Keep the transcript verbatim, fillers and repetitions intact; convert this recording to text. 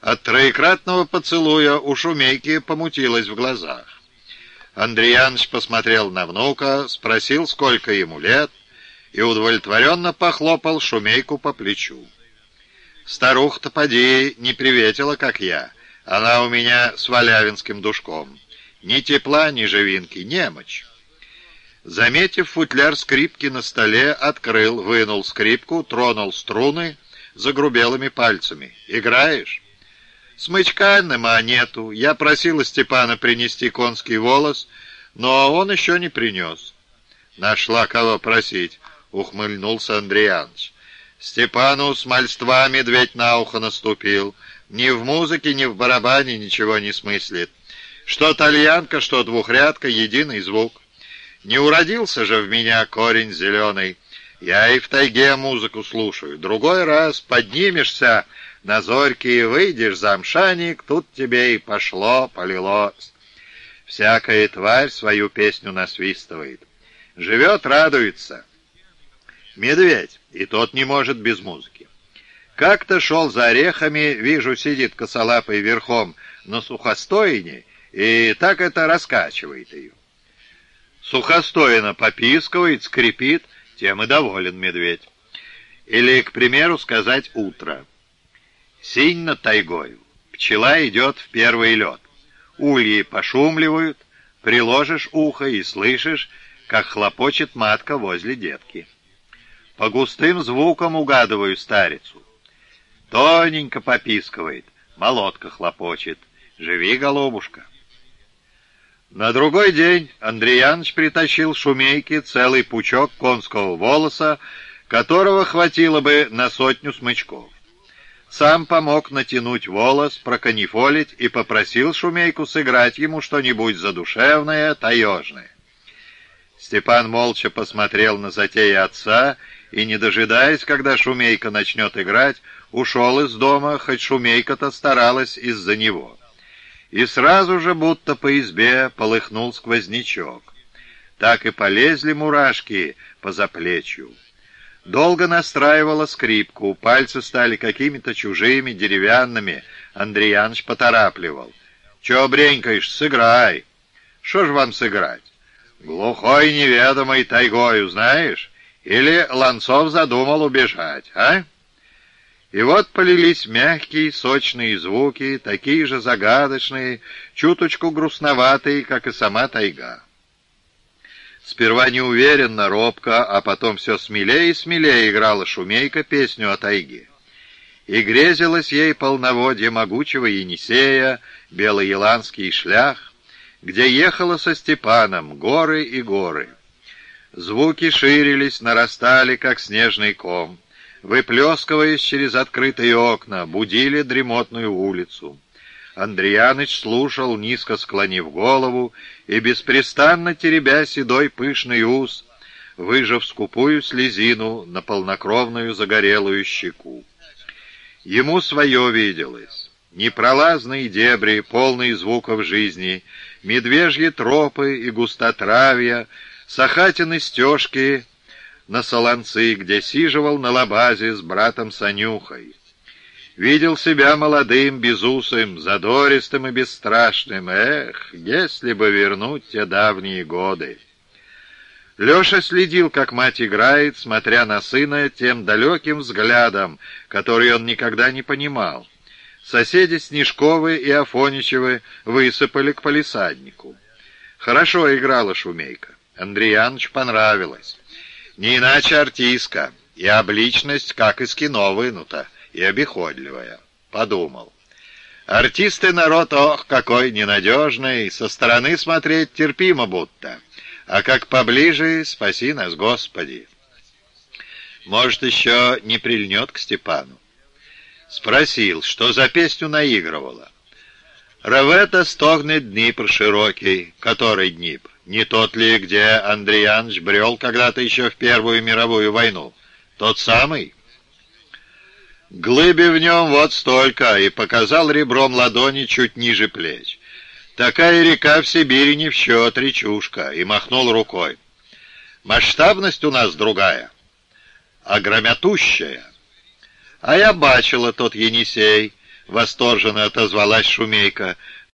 От троекратного поцелуя у Шумейки помутилось в глазах. Андреяныч посмотрел на внука, спросил, сколько ему лет, и удовлетворенно похлопал Шумейку по плечу. «Старуха-то поди не приветила, как я. Она у меня с валявинским душком. Ни тепла, ни живинки, немочь». Заметив футляр скрипки на столе, открыл, вынул скрипку, тронул струны загрубелыми пальцами. «Играешь?» «Смычка нема нету. Я просила Степана принести конский волос, но он еще не принес». «Нашла кого просить», — ухмыльнулся Андреяныч. «Степану с мальства медведь на ухо наступил. Ни в музыке, ни в барабане ничего не смыслит. Что тальянка, что двухрядка, единый звук. Не уродился же в меня корень зеленый. Я и в тайге музыку слушаю. Другой раз поднимешься на зорьки и выйдешь за мшаник, тут тебе и пошло, полилось. Всякая тварь свою песню насвистывает. Живет, радуется. Медведь, и тот не может без музыки. Как-то шел за орехами, вижу, сидит косолапый верхом на сухостоине, и так это раскачивает ее. Сухостоина попискивает, скрипит, тем и доволен медведь. Или, к примеру, сказать утро. Синь над тайгою, пчела идет в первый лед. Ульи пошумливают, приложишь ухо и слышишь, как хлопочет матка возле детки. По густым звукам угадываю старицу. Тоненько попискивает, молотка хлопочет. Живи, голубушка. На другой день Андреяныч притащил Шумейке целый пучок конского волоса, которого хватило бы на сотню смычков. Сам помог натянуть волос, проканифолить и попросил Шумейку сыграть ему что-нибудь задушевное, таежное. Степан молча посмотрел на затеи отца и, не дожидаясь, когда Шумейка начнет играть, ушел из дома, хоть Шумейка-то старалась из-за него. И сразу же, будто по избе, полыхнул сквознячок. Так и полезли мурашки по заплечью. Долго настраивала скрипку, пальцы стали какими-то чужими, деревянными. Андреяныч поторапливал. «Чё бренькаешь? Сыграй!» «Шо ж вам сыграть?» «Глухой неведомой тайгою, знаешь? Или Ланцов задумал убежать, а?» И вот полились мягкие, сочные звуки, такие же загадочные, чуточку грустноватые, как и сама тайга. Сперва неуверенно, робко, а потом все смелее и смелее играла Шумейка песню о тайге. И грезилось ей полноводье могучего Енисея, белоеланский шлях, где ехала со Степаном горы и горы. Звуки ширились, нарастали, как снежный ком. Выплескиваясь через открытые окна, будили дремотную улицу. Андреяныч слушал, низко склонив голову, и беспрестанно теребя седой пышный ус, выжав скупую слезину на полнокровную загорелую щеку. Ему свое виделось. Непролазные дебри, полные звуков жизни, медвежьи тропы и густотравья, сахатины стежки на солонцы, где сиживал на лабазе с братом Санюхой. Видел себя молодым, безусым, задористым и бесстрашным. Эх, если бы вернуть те давние годы! Леша следил, как мать играет, смотря на сына тем далеким взглядом, который он никогда не понимал. Соседи Снежковы и Афоничевы высыпали к палисаднику. Хорошо играла Шумейка. Андреяныч понравилось. Не иначе артистка, и обличность, как из кино, вынута, и обиходливая. Подумал. Артисты народ, ох, какой ненадежный, со стороны смотреть терпимо будто, а как поближе, спаси нас, Господи. Может, еще не прильнет к Степану. Спросил, что за песню наигрывала. «Ревета стогнет Днипр широкий». Который Днипр? Не тот ли, где Андреяныч брел когда-то еще в Первую мировую войну? Тот самый? Глыби в нем вот столько, и показал ребром ладони чуть ниже плеч. Такая река в Сибири не в счет, речушка, и махнул рукой. Масштабность у нас другая, а громятущая. А я бачила тот Енисей, — восторженно отозвалась Шумейка.